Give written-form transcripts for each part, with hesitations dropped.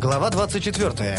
Глава 24.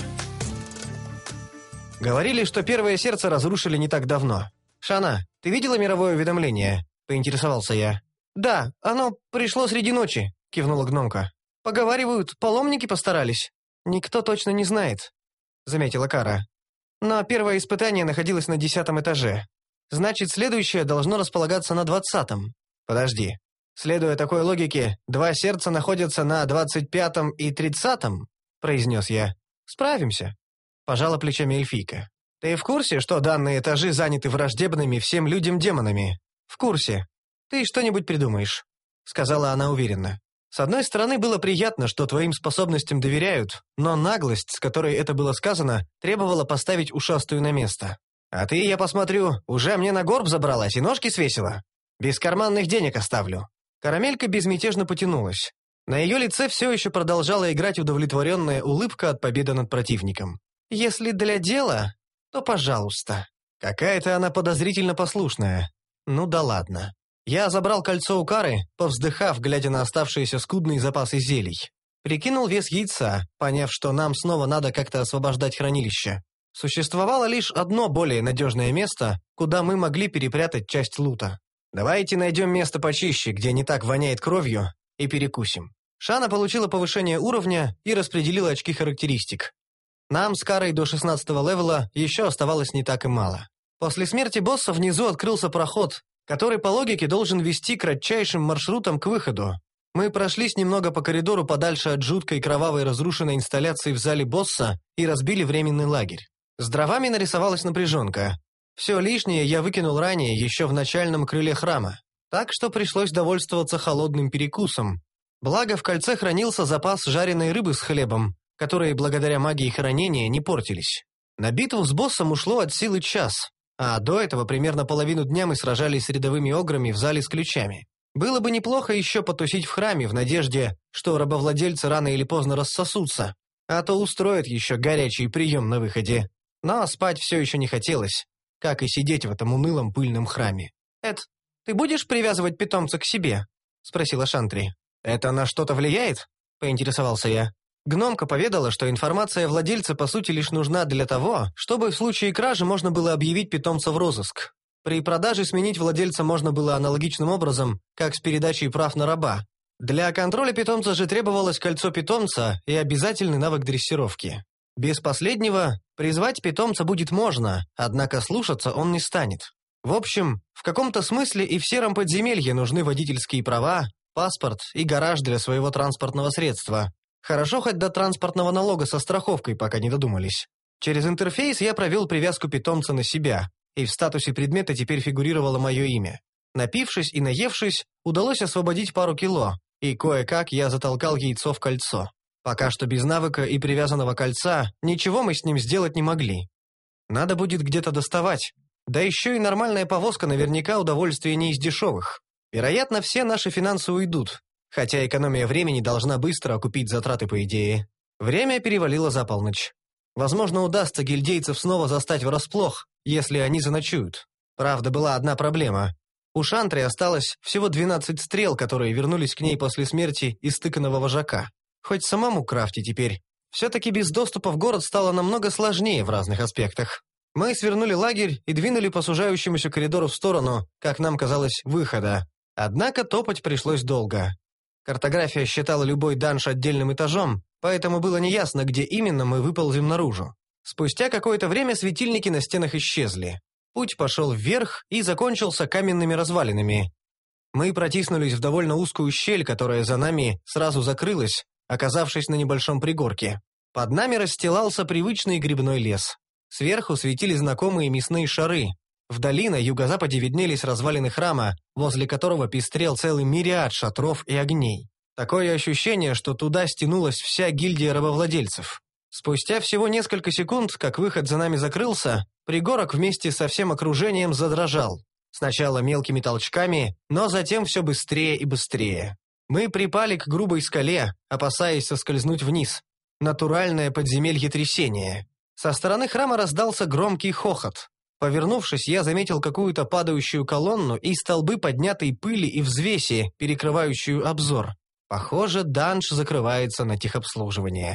Говорили, что первое сердце разрушили не так давно. «Шана, ты видела мировое уведомление?» — поинтересовался я. «Да, оно пришло среди ночи», — кивнула гномка. «Поговаривают, паломники постарались». «Никто точно не знает», — заметила Кара. «Но первое испытание находилось на 10-м этаже. Значит, следующее должно располагаться на 20-м. Подожди. Следуя такой логике, два сердца находятся на 25-м и 30-м?» — произнес я. «Справимся», — пожала плечами эльфийка. «Ты в курсе, что данные этажи заняты враждебными всем людям-демонами?» «В курсе. Ты что-нибудь придумаешь», — сказала она уверенно. С одной стороны, было приятно, что твоим способностям доверяют, но наглость, с которой это было сказано, требовала поставить ушастую на место. «А ты, я посмотрю, уже мне на горб забралась и ножки свесила? Без карманных денег оставлю». Карамелька безмятежно потянулась. На ее лице все еще продолжала играть удовлетворенная улыбка от победы над противником. «Если для дела, то пожалуйста». Какая-то она подозрительно послушная. Ну да ладно. Я забрал кольцо у Кары, повздыхав, глядя на оставшиеся скудные запасы зелий. Прикинул вес яйца, поняв, что нам снова надо как-то освобождать хранилище. Существовало лишь одно более надежное место, куда мы могли перепрятать часть лута. «Давайте найдем место почище, где не так воняет кровью, и перекусим». Шана получила повышение уровня и распределила очки характеристик. Нам с Карой до 16-го левела еще оставалось не так и мало. После смерти босса внизу открылся проход, который по логике должен вести кратчайшим маршрутом к выходу. Мы прошлись немного по коридору подальше от жуткой кровавой разрушенной инсталляции в зале босса и разбили временный лагерь. С дровами нарисовалась напряженка. Все лишнее я выкинул ранее, еще в начальном крыле храма, так что пришлось довольствоваться холодным перекусом. Благо, в кольце хранился запас жареной рыбы с хлебом, которые благодаря магии хранения не портились. На битву с боссом ушло от силы час, а до этого примерно половину дня мы сражались с рядовыми ограми в зале с ключами. Было бы неплохо еще потусить в храме в надежде, что рабовладельцы рано или поздно рассосутся, а то устроят еще горячий прием на выходе. Но спать все еще не хотелось, как и сидеть в этом унылом пыльном храме. «Эд, ты будешь привязывать питомца к себе?» — спросила Шантри. «Это на что-то влияет?» — поинтересовался я. Гномка поведала, что информация владельца по сути лишь нужна для того, чтобы в случае кражи можно было объявить питомца в розыск. При продаже сменить владельца можно было аналогичным образом, как с передачей прав на раба. Для контроля питомца же требовалось кольцо питомца и обязательный навык дрессировки. Без последнего призвать питомца будет можно, однако слушаться он не станет. В общем, в каком-то смысле и в сером подземелье нужны водительские права, паспорт и гараж для своего транспортного средства. Хорошо хоть до транспортного налога со страховкой пока не додумались. Через интерфейс я провел привязку питомца на себя, и в статусе предмета теперь фигурировало мое имя. Напившись и наевшись, удалось освободить пару кило, и кое-как я затолкал яйцо в кольцо. Пока что без навыка и привязанного кольца ничего мы с ним сделать не могли. Надо будет где-то доставать. Да еще и нормальная повозка наверняка удовольствие не из дешевых. Вероятно, все наши финансы уйдут. Хотя экономия времени должна быстро окупить затраты, по идее. Время перевалило за полночь. Возможно, удастся гильдейцев снова застать врасплох, если они заночуют. Правда, была одна проблема. У Шантри осталось всего 12 стрел, которые вернулись к ней после смерти истыканного вожака. Хоть самому крафти теперь. Все-таки без доступа в город стало намного сложнее в разных аспектах. Мы свернули лагерь и двинули по сужающемуся коридору в сторону, как нам казалось, выхода. Однако топать пришлось долго. Картография считала любой данж отдельным этажом, поэтому было неясно, где именно мы выползем наружу. Спустя какое-то время светильники на стенах исчезли. Путь пошел вверх и закончился каменными развалинами. Мы протиснулись в довольно узкую щель, которая за нами сразу закрылась, оказавшись на небольшом пригорке. Под нами расстилался привычный грибной лес. Сверху светили знакомые мясные шары. Вдали на юго-западе виднелись развалины храма, возле которого пестрел целый мириад шатров и огней. Такое ощущение, что туда стянулась вся гильдия рабовладельцев. Спустя всего несколько секунд, как выход за нами закрылся, пригорок вместе со всем окружением задрожал. Сначала мелкими толчками, но затем все быстрее и быстрее. Мы припали к грубой скале, опасаясь соскользнуть вниз. Натуральное подземелье трясения. Со стороны храма раздался громкий хохот. Повернувшись, я заметил какую-то падающую колонну и столбы поднятой пыли и взвеси, перекрывающую обзор. Похоже, данж закрывается на техобслуживание.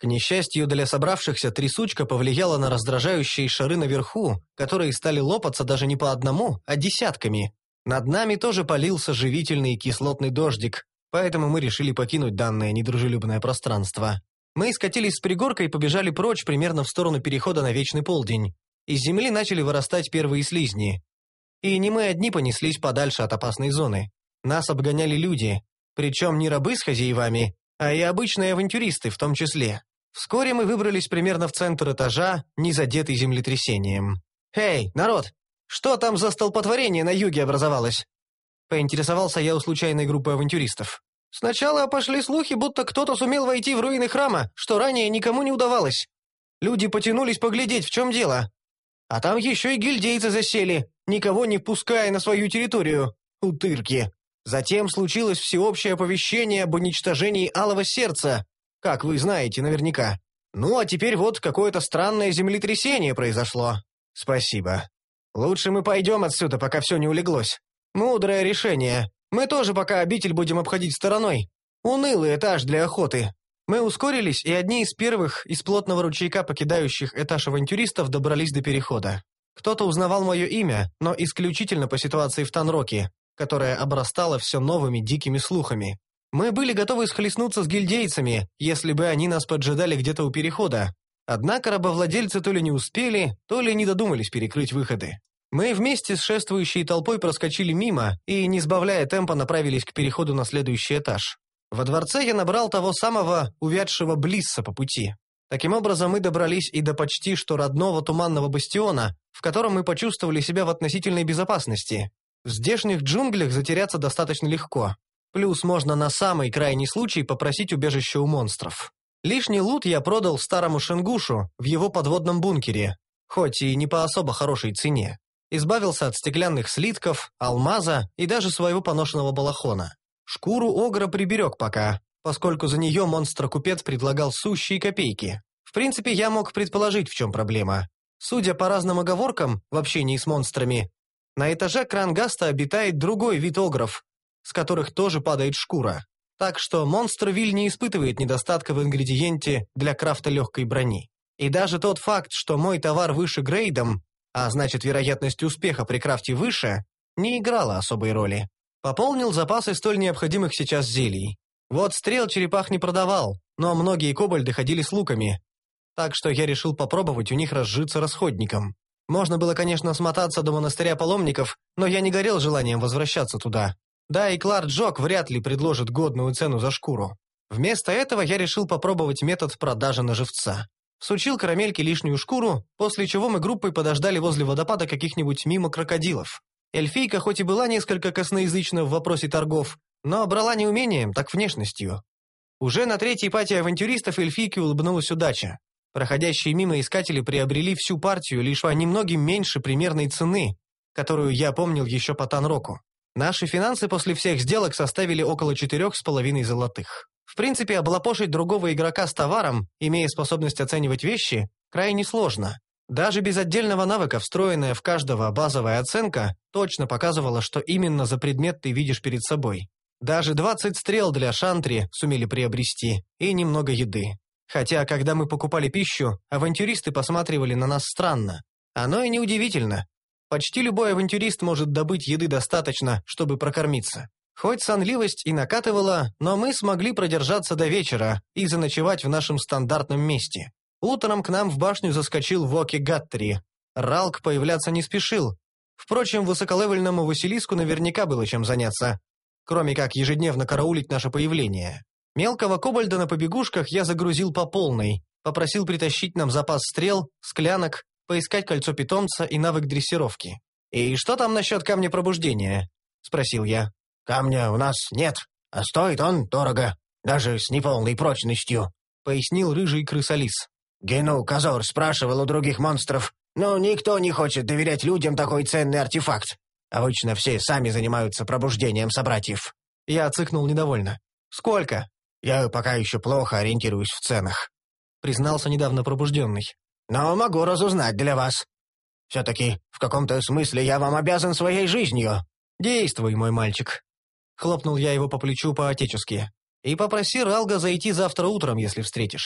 К несчастью для собравшихся, трясучка повлияла на раздражающие шары наверху, которые стали лопаться даже не по одному, а десятками. Над нами тоже полился живительный кислотный дождик, поэтому мы решили покинуть данное недружелюбное пространство. Мы скатились с пригорка и побежали прочь примерно в сторону перехода на Вечный Полдень. Из земли начали вырастать первые слизни. И не мы одни понеслись подальше от опасной зоны. Нас обгоняли люди, причем не рабы с хозяевами, а и обычные авантюристы в том числе. Вскоре мы выбрались примерно в центр этажа, не задетый землетрясением. «Эй, народ, что там за столпотворение на юге образовалось?» Поинтересовался я у случайной группы авантюристов. Сначала пошли слухи, будто кто-то сумел войти в руины храма, что ранее никому не удавалось. Люди потянулись поглядеть, в чем дело. А там еще и гильдейцы засели, никого не впуская на свою территорию. Утырки. Затем случилось всеобщее оповещение об уничтожении Алого Сердца, как вы знаете наверняка. Ну, а теперь вот какое-то странное землетрясение произошло. Спасибо. Лучше мы пойдем отсюда, пока все не улеглось. Мудрое решение. Мы тоже пока обитель будем обходить стороной. Унылый этаж для охоты. Мы ускорились, и одни из первых из плотного ручейка, покидающих этаж авантюристов, добрались до перехода. Кто-то узнавал мое имя, но исключительно по ситуации в Танроке, которая обрастала все новыми дикими слухами. Мы были готовы схлестнуться с гильдейцами, если бы они нас поджидали где-то у перехода. Однако рабовладельцы то ли не успели, то ли не додумались перекрыть выходы. Мы вместе с шествующей толпой проскочили мимо и, не сбавляя темпа, направились к переходу на следующий этаж. Во дворце я набрал того самого увядшего Блисса по пути. Таким образом, мы добрались и до почти что родного туманного бастиона, в котором мы почувствовали себя в относительной безопасности. В здешних джунглях затеряться достаточно легко. Плюс можно на самый крайний случай попросить убежище у монстров. Лишний лут я продал старому Шенгушу в его подводном бункере, хоть и не по особо хорошей цене. Избавился от стеклянных слитков, алмаза и даже своего поношенного балахона. Шкуру огра приберег пока, поскольку за нее монстр-купец предлагал сущие копейки. В принципе, я мог предположить, в чем проблема. Судя по разным оговоркам в общении с монстрами, на этаже Крангаста обитает другой вид огров, с которых тоже падает шкура. Так что монстр-виль не испытывает недостатка в ингредиенте для крафта легкой брони. И даже тот факт, что мой товар выше грейдом, а значит вероятность успеха при крафте выше, не играла особой роли. Пополнил запасы столь необходимых сейчас зелий. Вот стрел черепах не продавал, но многие кобальды ходили с луками. Так что я решил попробовать у них разжиться расходником. Можно было, конечно, смотаться до монастыря паломников, но я не горел желанием возвращаться туда. Да и Кларк Джок вряд ли предложит годную цену за шкуру. Вместо этого я решил попробовать метод продажи на живца. Всучил карамельке лишнюю шкуру, после чего мы группой подождали возле водопада каких-нибудь мимо крокодилов. Эльфийка хоть и была несколько косноязычна в вопросе торгов, но брала не умением, так внешностью. Уже на третьей пати авантюристов эльфийке улыбнулась удача. Проходящие мимо искатели приобрели всю партию лишь по немногим меньше примерной цены, которую я помнил еще по Танроку. Наши финансы после всех сделок составили около 4,5 золотых. В принципе, облапошить другого игрока с товаром, имея способность оценивать вещи, крайне сложно. Даже без отдельного навыка, встроенная в каждого базовая оценка, точно показывала, что именно за предмет ты видишь перед собой. Даже 20 стрел для шантри сумели приобрести, и немного еды. Хотя, когда мы покупали пищу, авантюристы посматривали на нас странно. Оно и неудивительно. Почти любой авантюрист может добыть еды достаточно, чтобы прокормиться. Хоть сонливость и накатывала, но мы смогли продержаться до вечера и заночевать в нашем стандартном месте. Утром к нам в башню заскочил Воки Гаттери. Ралк появляться не спешил. Впрочем, высоколевельному Василиску наверняка было чем заняться, кроме как ежедневно караулить наше появление. Мелкого кобальда на побегушках я загрузил по полной, попросил притащить нам запас стрел, склянок, поискать кольцо питомца и навык дрессировки. «И что там насчет камня пробуждения?» — спросил я. «Камня у нас нет, а стоит он дорого, даже с неполной прочностью», — пояснил рыжий крысолис. Гену Казор спрашивал у других монстров, но никто не хочет доверять людям такой ценный артефакт. Обычно все сами занимаются пробуждением собратьев. Я цыкнул недовольно. «Сколько?» «Я пока еще плохо ориентируюсь в ценах», — признался недавно пробужденный. «Но могу разузнать для вас. Все-таки в каком-то смысле я вам обязан своей жизнью». «Действуй, мой мальчик», — хлопнул я его по плечу по-отечески. «И попроси Ралга зайти завтра утром, если встретишь.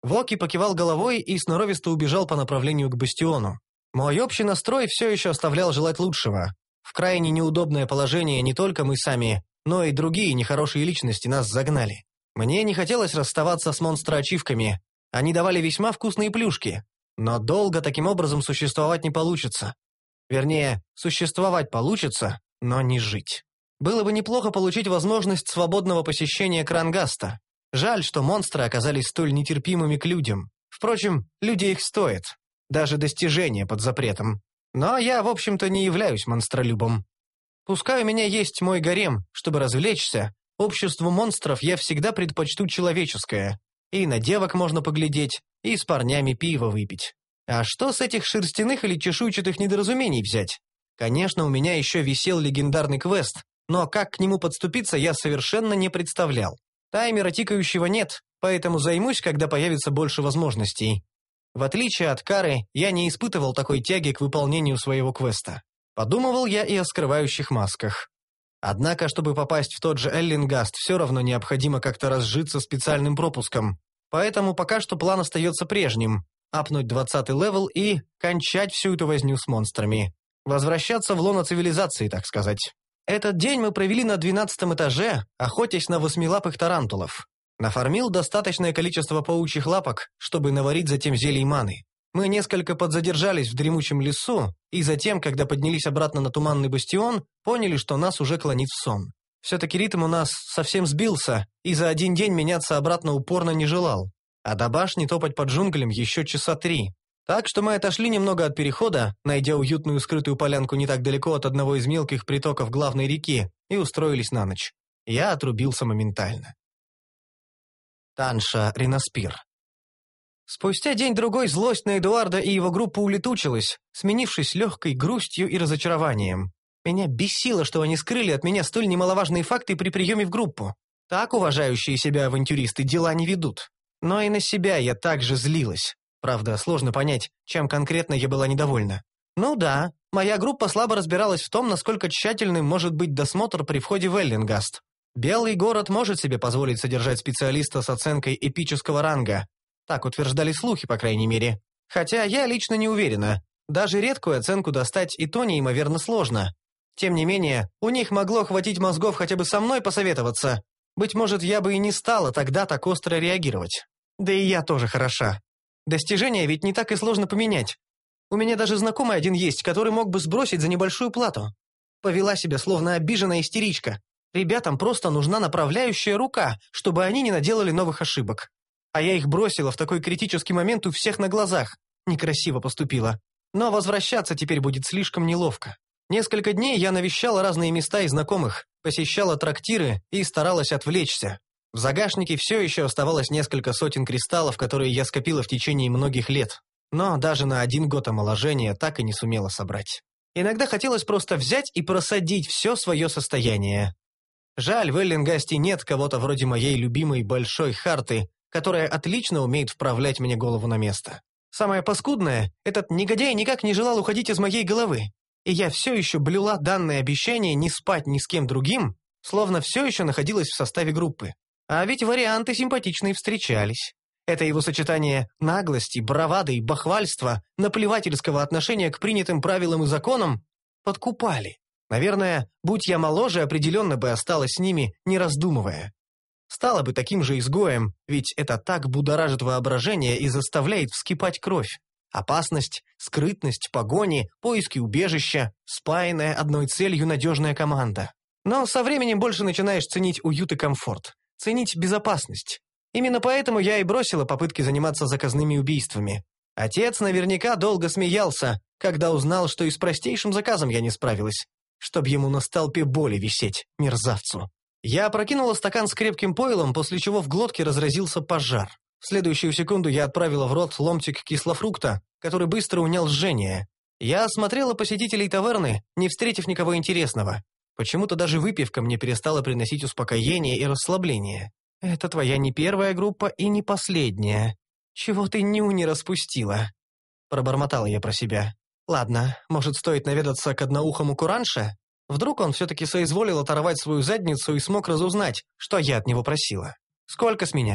Воки покивал головой и сноровисто убежал по направлению к бастиону. Мой общий настрой все еще оставлял желать лучшего. В крайне неудобное положение не только мы сами, но и другие нехорошие личности нас загнали. Мне не хотелось расставаться с монстроачивками. Они давали весьма вкусные плюшки. Но долго таким образом существовать не получится. Вернее, существовать получится, но не жить. Было бы неплохо получить возможность свободного посещения Крангаста. Жаль, что монстры оказались столь нетерпимыми к людям. Впрочем, люди их стоят. Даже достижения под запретом. Но я, в общем-то, не являюсь монстролюбом. Пускай у меня есть мой гарем, чтобы развлечься, обществу монстров я всегда предпочту человеческое. И на девок можно поглядеть, и с парнями пиво выпить. А что с этих шерстяных или чешуйчатых недоразумений взять? Конечно, у меня еще висел легендарный квест, но как к нему подступиться, я совершенно не представлял. Таймера тикающего нет, поэтому займусь, когда появится больше возможностей. В отличие от Кары, я не испытывал такой тяги к выполнению своего квеста. Подумывал я и о скрывающих масках. Однако, чтобы попасть в тот же Эллингаст, все равно необходимо как-то разжиться специальным пропуском. Поэтому пока что план остается прежним – апнуть 20-й левел и кончать всю эту возню с монстрами. Возвращаться в лоно цивилизации, так сказать. Этот день мы провели на 12-м этаже, охотясь на восьмилапых тарантулов. Нафармил достаточное количество паучьих лапок, чтобы наварить затем зелий маны. Мы несколько подзадержались в дремучем лесу, и затем, когда поднялись обратно на туманный бастион, поняли, что нас уже клонит в сон. Все-таки ритм у нас совсем сбился, и за один день меняться обратно упорно не желал. А до башни топать по джунглям еще часа 3. Так что мы отошли немного от перехода, найдя уютную скрытую полянку не так далеко от одного из мелких притоков главной реки, и устроились на ночь. Я отрубился моментально. Танша Риноспир. Спустя день-другой злость на Эдуарда и его группу улетучилась, сменившись легкой грустью и разочарованием. Меня бесило, что они скрыли от меня столь немаловажные факты при приеме в группу. Так уважающие себя авантюристы дела не ведут. Но и на себя я также злилась. Правда, сложно понять, чем конкретно я была недовольна. Ну да, моя группа слабо разбиралась в том, насколько тщательным может быть досмотр при входе в Эллингаст. Белый город может себе позволить содержать специалиста с оценкой эпического ранга. Так утверждали слухи, по крайней мере. Хотя я лично не уверена. Даже редкую оценку достать и то неимоверно сложно. Тем не менее, у них могло хватить мозгов хотя бы со мной посоветоваться. Быть может, я бы и не стала тогда так остро реагировать. Да и я тоже хороша. Достижения ведь не так и сложно поменять. У меня даже знакомый один есть, который мог бы сбросить за небольшую плату. Повела себя словно обиженная истеричка. Ребятам просто нужна направляющая рука, чтобы они не наделали новых ошибок. А я их бросила в такой критический момент у всех на глазах. Некрасиво поступила. Но возвращаться теперь будет слишком неловко. Несколько дней я навещала разные места и знакомых, посещала трактиры и старалась отвлечься. В загашнике все еще оставалось несколько сотен кристаллов, которые я скопила в течение многих лет. Но даже на 1 год омоложения так и не сумела собрать. Иногда хотелось просто взять и просадить все свое состояние. Жаль, в Эллингасте нет кого-то вроде моей любимой Большой Харты, которая отлично умеет вправлять мне голову на место. Самое паскудное, этот негодяй никак не желал уходить из моей головы. И я все еще блюла данное обещание не спать ни с кем другим, словно все еще находилась в составе группы. А ведь варианты симпатичные встречались. Это его сочетание наглости, бравады и бахвальства, наплевательского отношения к принятым правилам и законам подкупали. Наверное, будь я моложе, определенно бы осталась с ними, не раздумывая. Стала бы таким же изгоем, ведь это так будоражит воображение и заставляет вскипать кровь. Опасность, скрытность, погони, поиски убежища, спаянная одной целью надежная команда. Но со временем больше начинаешь ценить уют и комфорт, ценить безопасность. Именно поэтому я и бросила попытки заниматься заказными убийствами. Отец наверняка долго смеялся, когда узнал, что и с простейшим заказом я не справилась, чтоб ему на столпе боли висеть, мерзавцу. Я опрокинула стакан с крепким пойлом, после чего в глотке разразился пожар. В следующую секунду я отправила в рот ломтик кислофрукта, который быстро унял жжение. Я осмотрела посетителей таверны, не встретив никого интересного. Почему-то даже выпивка мне перестала приносить успокоение и расслабление. Это твоя не первая группа и не последняя. Чего ты нюни распустила? Пробормотала я про себя. Ладно, может, стоит наведаться к одноухому Куранше? Вдруг он все-таки соизволил оторвать свою задницу и смог разузнать, что я от него просила. Сколько с меня?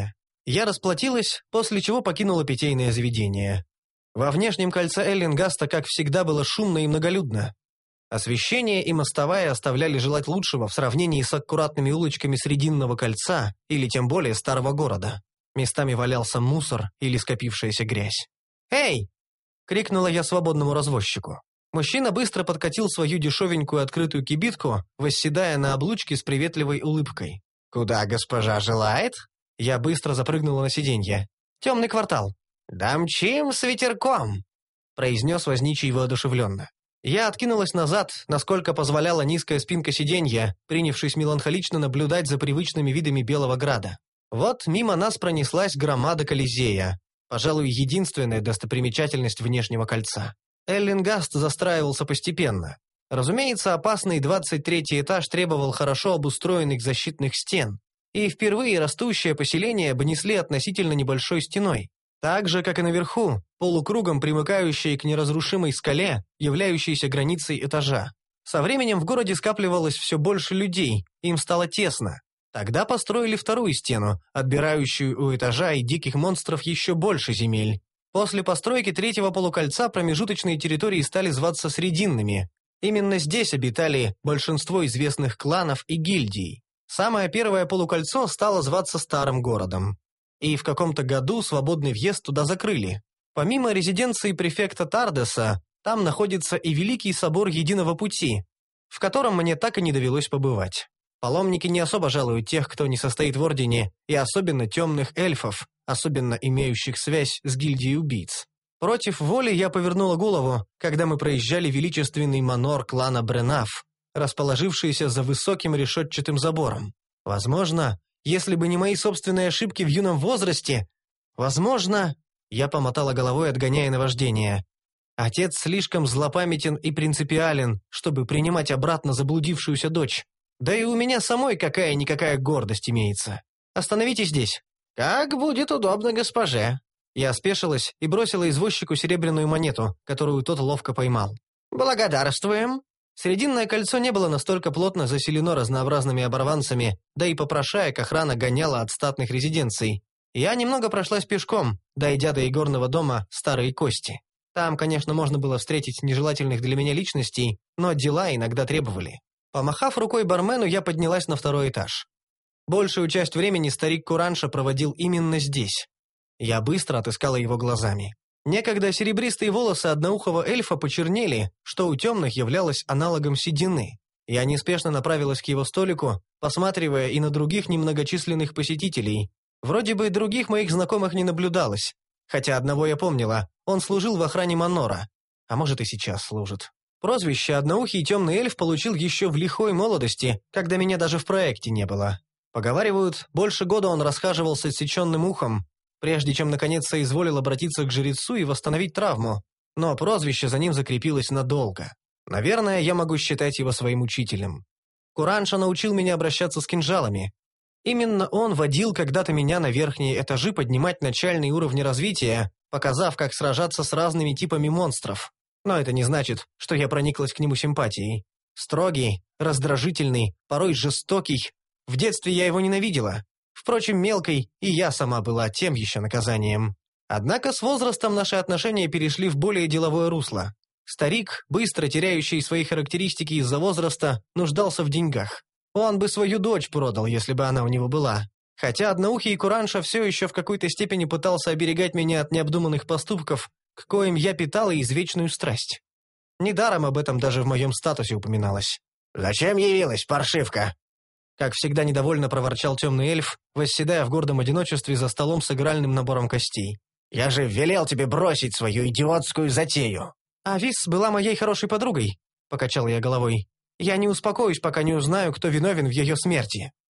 Я расплатилась, после чего покинула питейное заведение. Во внешнем кольце Эллингаста, как всегда, было шумно и многолюдно. Освещение и мостовая оставляли желать лучшего в сравнении с аккуратными улочками Срединного кольца или тем более Старого города. Местами валялся мусор или скопившаяся грязь. «Эй!» — крикнула я свободному развозчику. Мужчина быстро подкатил свою дешевенькую открытую кибитку, восседая на облучке с приветливой улыбкой. «Куда госпожа желает?» Я быстро запрыгнула на сиденье. «Темный квартал». «Домчим с ветерком», — произнес возничий воодушевленно. Я откинулась назад, насколько позволяла низкая спинка сиденья, принявшись меланхолично наблюдать за привычными видами Белого Града. Вот мимо нас пронеслась громада Колизея, пожалуй, единственная достопримечательность внешнего кольца. Эллингаст застраивался постепенно. Разумеется, опасный 23-й этаж требовал хорошо обустроенных защитных стен, и впервые растущее поселение обнесли относительно небольшой стеной. Так же, как и наверху, полукругом примыкающей к неразрушимой скале, являющейся границей этажа. Со временем в городе скапливалось все больше людей, им стало тесно. Тогда построили вторую стену, отбирающую у этажа и диких монстров еще больше земель. После постройки третьего полукольца промежуточные территории стали зваться Срединными. Именно здесь обитали большинство известных кланов и гильдий. Самое первое полукольцо стало зваться Старым городом. И в каком-то году свободный въезд туда закрыли. Помимо резиденции префекта Тардеса, там находится и Великий собор Единого пути, в котором мне так и не довелось побывать. Паломники не особо жалуют тех, кто не состоит в ордене, и особенно темных эльфов, особенно имеющих связь с гильдией убийц. Против воли я повернула голову, когда мы проезжали величественный манор клана Бренаф, расположившийся за высоким решетчатым забором. Возможно, если бы не мои собственные ошибки в юном возрасте, возможно, я помотала головой, отгоняя наваждение. Отец слишком злопамятен и принципиален, чтобы принимать обратно заблудившуюся дочь. Да и у меня самой какая-никакая гордость имеется. Остановитесь здесь. Как будет удобно госпоже. Я спешилась и бросила извозчику серебряную монету, которую тот ловко поймал. Благодарствуем. Срединное кольцо не было настолько плотно заселено разнообразными оборванцами, да и попрошаек охрана гоняла от статных резиденций. Я немного прошлась пешком, дойдя до игорного дома Старые Кости. Там, конечно, можно было встретить нежелательных для меня личностей, но дела иногда требовали. Помахав рукой бармену, я поднялась на второй этаж. Большую часть времени старик Куранша проводил именно здесь. Я быстро отыскала его глазами. Некогда серебристые волосы одноухого эльфа почернели, что у темных являлось аналогом седины. Я неспешно направилась к его столику, посматривая и на других немногочисленных посетителей. Вроде бы других моих знакомых не наблюдалось, хотя одного я помнила, он служил в охране манора, а может и сейчас служит. Прозвище «Одноухий темный эльф» получил еще в лихой молодости, когда меня даже в проекте не было. Поговаривают, больше года он расхаживал с отсеченным ухом, прежде чем наконец соизволил обратиться к жрецу и восстановить травму, но прозвище за ним закрепилось надолго. Наверное, я могу считать его своим учителем. Куранша научил меня обращаться с кинжалами. Именно он водил когда-то меня на верхние этажи поднимать начальные уровни развития, показав, как сражаться с разными типами монстров. Но это не значит, что я прониклась к нему симпатией. Строгий, раздражительный, порой жестокий. В детстве я его ненавидела. Впрочем, мелкой и я сама была тем еще наказанием. Однако с возрастом наши отношения перешли в более деловое русло. Старик, быстро теряющий свои характеристики из-за возраста, нуждался в деньгах. Он бы свою дочь продал, если бы она у него была. Хотя одноухий Куранша все еще в какой-то степени пытался оберегать меня от необдуманных поступков, к коим я питала извечную страсть. Недаром об этом даже в моем статусе упоминалось. «Зачем явилась, паршивка?» Как всегда недовольно проворчал темный эльф, восседая в гордом одиночестве за столом с игральным набором костей. «Я же велел тебе бросить свою идиотскую затею!» «Авис была моей хорошей подругой», — покачал я головой. «Я не успокоюсь, пока не узнаю, кто виновен в ее смерти».